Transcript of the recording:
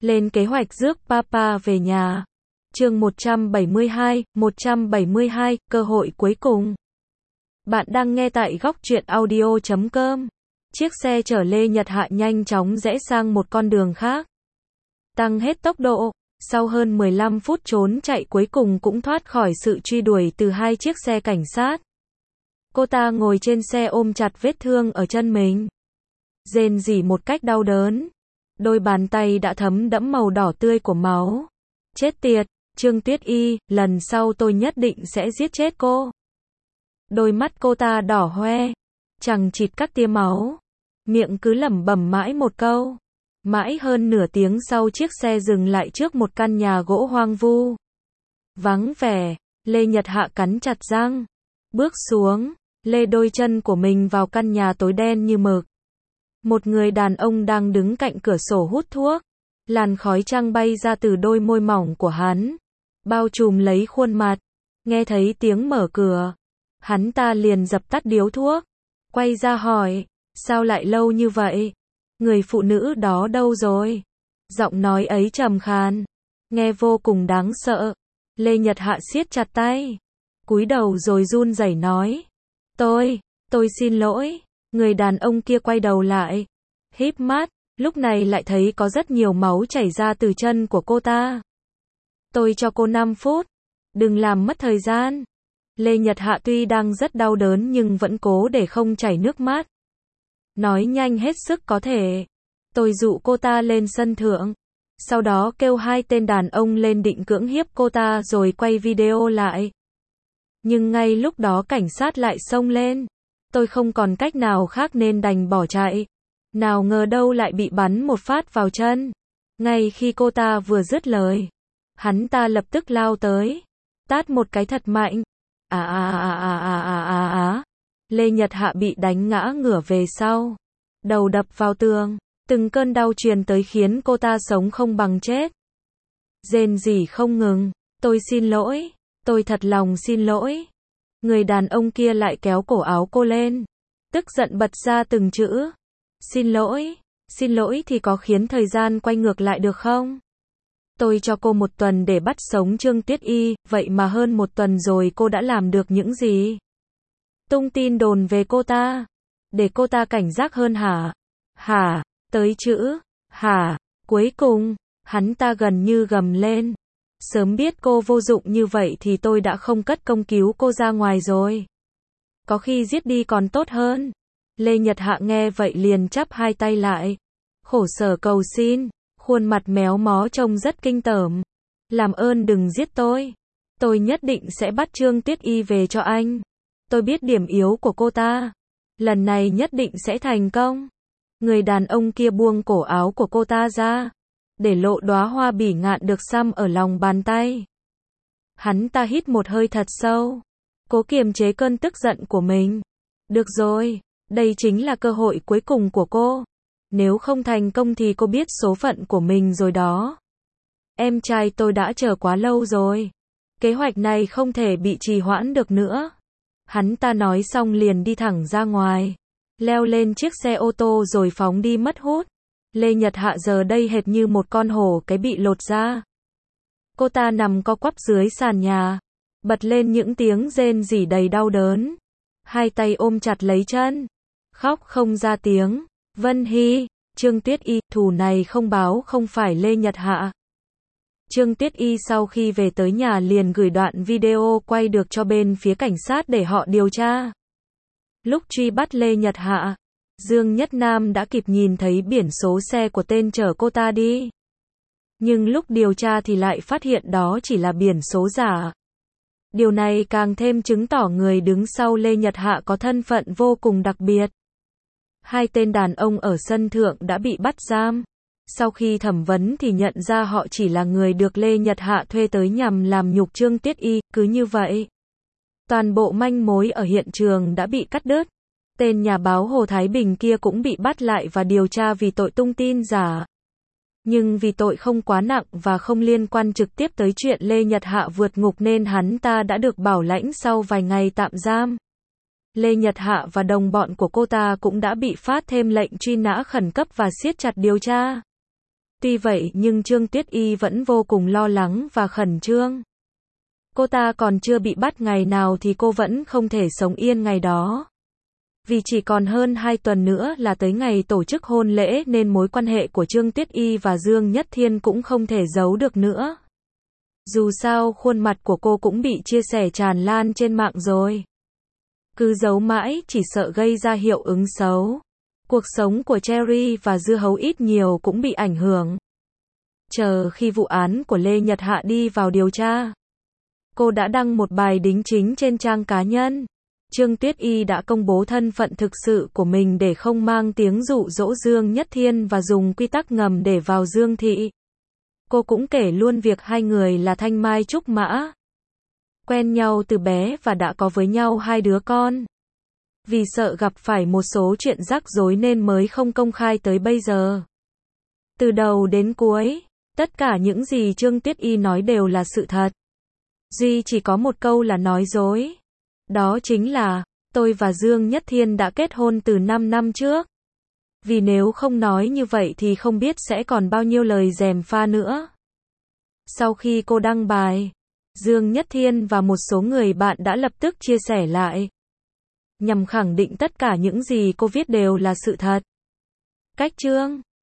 Lên kế hoạch rước Papa về nhà. Chương 172, cơ hội cuối cùng. Bạn đang nghe tại góc truyện audio.com. Chiếc xe chở Lê Nhật Hạ nhanh chóng rẽ sang một con đường khác. Tăng hết tốc độ, sau hơn 15 phút trốn chạy cuối cùng cũng thoát khỏi sự truy đuổi từ hai chiếc xe cảnh sát. Cô ta ngồi trên xe ôm chặt vết thương ở chân mình. Rên rỉ một cách đau đớn. Đôi bàn tay đã thấm đẫm màu đỏ tươi của máu. Chết tiệt, Trương Tuyết Y, lần sau tôi nhất định sẽ giết chết cô. Đôi mắt cô ta đỏ hoe, chằng chịt các tia máu. Miệng cứ lẩm bẩm mãi một câu. Mãi hơn nửa tiếng sau chiếc xe dừng lại trước một căn nhà gỗ hoang vu. Vắng vẻ, Lê Nhật Hạ cắn chặt răng. Bước xuống, lê đôi chân của mình vào căn nhà tối đen như mực. Một người đàn ông đang đứng cạnh cửa sổ hút thuốc. Làn khói trắng bay ra từ đôi môi mỏng của hắn, bao trùm lấy khuôn mặt. Nghe thấy tiếng mở cửa, hắn ta liền dập tắt điếu thuốc, quay ra hỏi, sao lại lâu như vậy? Người phụ nữ đó đâu rồi? Giọng nói ấy trầm khàn, nghe vô cùng đáng sợ. Lê Nhật Hạ siết chặt tay, cúi đầu rồi run rẩy nói, tôi xin lỗi. Người đàn ông kia quay đầu lại, híp mắt, lúc này lại thấy có rất nhiều máu chảy ra từ chân của cô ta. Tôi cho cô 5 phút, đừng làm mất thời gian. Lê Nhật Hạ tuy đang rất đau đớn nhưng vẫn cố để không chảy nước mắt. Nói nhanh hết sức có thể. Tôi dụ cô ta lên sân thượng. Sau đó kêu hai tên đàn ông lên định cưỡng hiếp cô ta rồi quay video lại. Nhưng ngay lúc đó cảnh sát lại xông lên. Tôi không còn cách nào khác nên đành bỏ chạy. Nào ngờ đâu lại bị bắn một phát vào chân. Ngay khi cô ta vừa dứt lời, hắn ta lập tức lao tới, tát một cái thật mạnh. Lê Nhật Hạ bị đánh ngã ngửa về sau, đầu đập vào tường, từng cơn đau truyền tới khiến cô ta sống không bằng chết. Rên rỉ không ngừng, tôi xin lỗi, tôi thật lòng xin lỗi. Người đàn ông kia lại kéo cổ áo cô lên, tức giận bật ra từng chữ. Xin lỗi thì có khiến thời gian quay ngược lại được không? Tôi cho cô 1 tuần để bắt sống Trương Tuyết Y, vậy mà hơn 1 tuần rồi cô đã làm được những gì? Tung tin đồn về cô ta, để cô ta cảnh giác hơn hả? Tới chữ hả, cuối cùng, hắn ta gần như gầm lên. Sớm biết cô vô dụng như vậy thì tôi đã không cất công cứu cô ra ngoài rồi. Có khi giết đi còn tốt hơn. Lê Nhật Hạ nghe vậy liền chắp hai tay lại, khổ sở cầu xin, khuôn mặt méo mó trông rất kinh tởm. Làm ơn đừng giết tôi nhất định sẽ bắt Trương Tuyết Y về cho anh. Tôi biết điểm yếu của cô ta, lần này nhất định sẽ thành công. Người đàn ông kia buông cổ áo của cô ta ra, để lộ đóa hoa bỉ ngạn được xăm ở lòng bàn tay. Hắn ta hít một hơi thật sâu, cố kiềm chế cơn tức giận của mình. Được rồi, đây chính là cơ hội cuối cùng của cô. Nếu không thành công thì cô biết số phận của mình rồi đó. Em trai tôi đã chờ quá lâu rồi. Kế hoạch này không thể bị trì hoãn được nữa. Hắn ta nói xong liền đi thẳng ra ngoài, leo lên chiếc xe ô tô rồi phóng đi mất hút. Lê Nhật Hạ giờ đây hệt như một con hổ cái bị lột da. Cô ta nằm co quắp dưới sàn nhà, bật lên những tiếng rên rỉ đầy đau đớn. Hai tay ôm chặt lấy chân, khóc không ra tiếng. Vân Hy, Trương Tuyết Y, thù này không báo không phải Lê Nhật Hạ. Trương Tuyết Y sau khi về tới nhà liền gửi đoạn video quay được cho bên phía cảnh sát để họ điều tra. Lúc truy bắt Lê Nhật Hạ, Dương Nhất Nam đã kịp nhìn thấy biển số xe của tên chở cô ta đi. Nhưng lúc điều tra thì lại phát hiện đó chỉ là biển số giả. Điều này càng thêm chứng tỏ người đứng sau Lê Nhật Hạ có thân phận vô cùng đặc biệt. Hai tên đàn ông ở sân thượng đã bị bắt giam. Sau khi thẩm vấn thì nhận ra họ chỉ là người được Lê Nhật Hạ thuê tới nhằm làm nhục Trương Tuyết Y. Cứ như vậy, toàn bộ manh mối ở hiện trường đã bị cắt đứt. Tên nhà báo Hồ Thái Bình kia cũng bị bắt lại và điều tra vì tội tung tin giả. Nhưng vì tội không quá nặng và không liên quan trực tiếp tới chuyện Lê Nhật Hạ vượt ngục nên hắn ta đã được bảo lãnh sau vài ngày tạm giam. Lê Nhật Hạ và đồng bọn của cô ta cũng đã bị phát thêm lệnh truy nã khẩn cấp và siết chặt điều tra. Tuy vậy nhưng Trương Tuyết Y vẫn vô cùng lo lắng và khẩn trương. Cô ta còn chưa bị bắt ngày nào thì cô vẫn không thể sống yên ngày đó. Vì chỉ còn hơn 2 tuần nữa là tới ngày tổ chức hôn lễ nên mối quan hệ của Trương Tuyết Y và Dương Nhất Thiên cũng không thể giấu được nữa. Dù sao khuôn mặt của cô cũng bị chia sẻ tràn lan trên mạng rồi. Cứ giấu mãi chỉ sợ gây ra hiệu ứng xấu. Cuộc sống của Cherry và Dưa Hấu ít nhiều cũng bị ảnh hưởng. Chờ khi vụ án của Lê Nhật Hạ đi vào điều tra, cô đã đăng một bài đính chính trên trang cá nhân. Trương Tuyết Y đã công bố thân phận thực sự của mình để không mang tiếng dụ dỗ Dương Nhất Thiên và dùng quy tắc ngầm để vào Dương thị. Cô cũng kể luôn việc hai người là thanh mai trúc mã, quen nhau từ bé và đã có với nhau 2 đứa con. Vì sợ gặp phải một số chuyện rắc rối nên mới không công khai tới bây giờ. Từ đầu đến cuối, tất cả những gì Trương Tuyết Y nói đều là sự thật. Duy chỉ có một câu là nói dối. Đó chính là, tôi và Dương Nhất Thiên đã kết hôn từ 5 năm trước. Vì nếu không nói như vậy thì không biết sẽ còn bao nhiêu lời gièm pha nữa. Sau khi cô đăng bài, Dương Nhất Thiên và một số người bạn đã lập tức chia sẻ lại, nhằm khẳng định tất cả những gì cô viết đều là sự thật. Cách chương